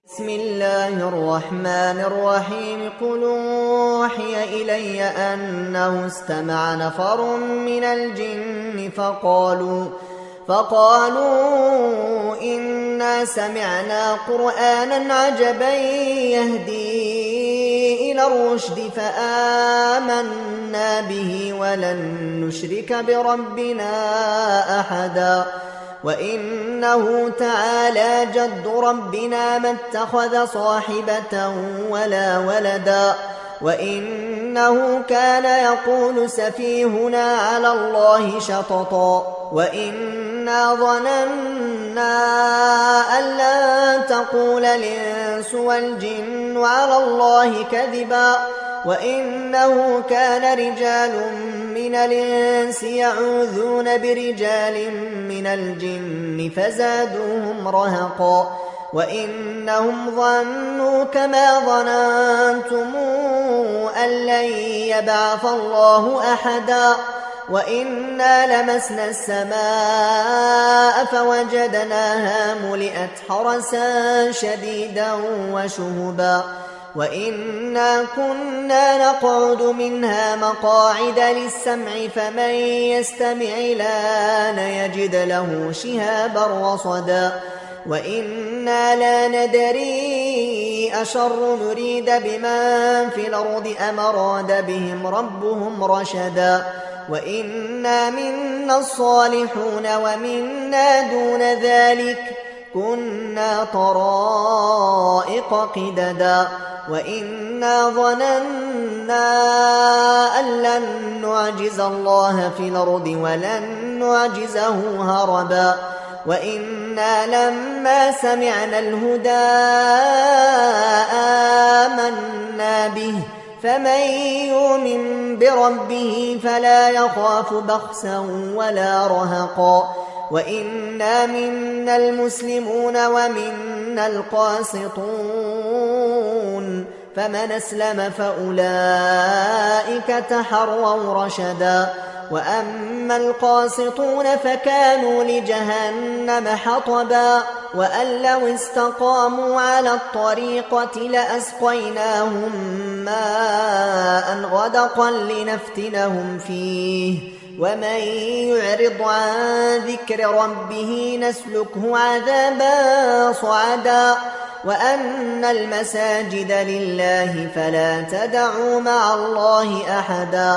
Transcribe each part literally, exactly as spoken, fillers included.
بسم الله الرحمن الرحيم قل أوحي إلي أنه استمع نفر من الجن فقالوا فقالوا إنا سمعنا قرآنا عجبا يهدي إلى الرشد فآمنا به ولن نشرك بربنا أحدا وإنه تعالى جد ربنا ما اتخذ صاحبة ولا ولدا وإنه كان يقول سفيهنا على الله شططا وإنا ظننا أن لن تقول الإنس والجن على الله كذبا وإنه كان رجال من الإنس يعوذون برجال من الجن فزادوهم رهقا وإنهم ظنوا كما ظننتم أن لن يبعث الله أحدا وإنا لمسنا السماء فوجدناها ملئت حرسا شديدا وشهبا وإنا كنا نقعد منها مقاعد للسمع فمن يستمع الآن يجد له شهابا رصدا وإنا لا ندري أشر نريد بمن في الأرض أم أراد بهم ربهم رشدا وإنا منا الصالحون ومنا دون ذلك كنا طرائق قددا وإنا ظننا أن لن نعجز الله في الأرض ولن نعجزه هربا وإنا لما سمعنا الهدى آمنا به فمن يؤمن بربه فلا يخاف بخسا ولا رهقا وإنا منا المسلمون ومنا القاسطون فمن أسلم فأولئك تحروا رشدا وأما القاسطون فكانوا لجهنم حطبا وأن لو استقاموا على الطريقة لأسقيناهم ماء غدقا لنفتنهم فيه ومن يعرض عن ذكر ربه نسلكه عذابا صعدا وأن المساجد لله فلا تدعوا مع الله أحدا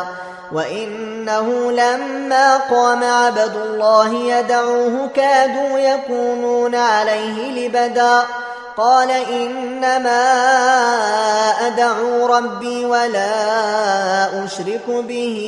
وإنه لما قام عبد الله يدعوه كادوا يكونون عليه لبدا قال إنما أدعو ربي ولا أشرك به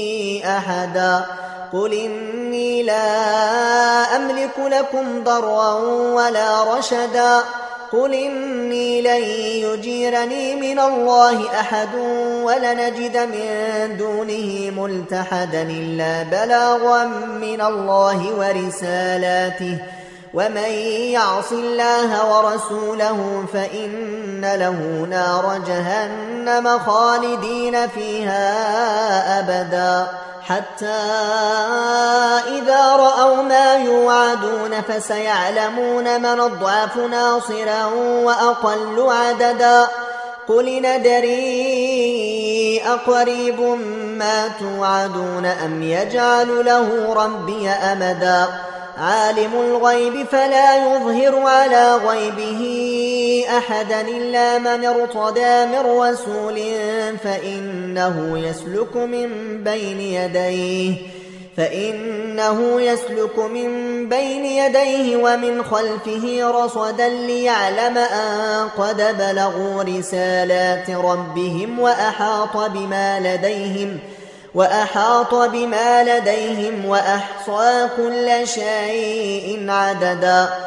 أحدا قل إني لا أملك لكم ضرا ولا رشدا قل إني لن يجيرني من الله أحد ولنجد من دونه ملتحدا إلا بلاغا من الله ورسالاته ومن يعص الله ورسوله فإن له نار جهنم خالدين فيها أبدا حتى إذا رأوا ما يوعدون فسيعلمون من أضعف ناصرا وأقل عددا قل ندري أقريب ما توعدون أم يجعل له ربي أمدا عالم الغيب فلا يظهر على غيبه أحدا إلا من ارتضى من رسول فإنه يسلك من بين يديه فإنه يسلك من بين يديه ومن خلفه رصدا ليعلم أن قد بلغوا رسالات ربهم وأحاط بما لديهم وأحاط بما لديهم وأحصى كل شيء عددا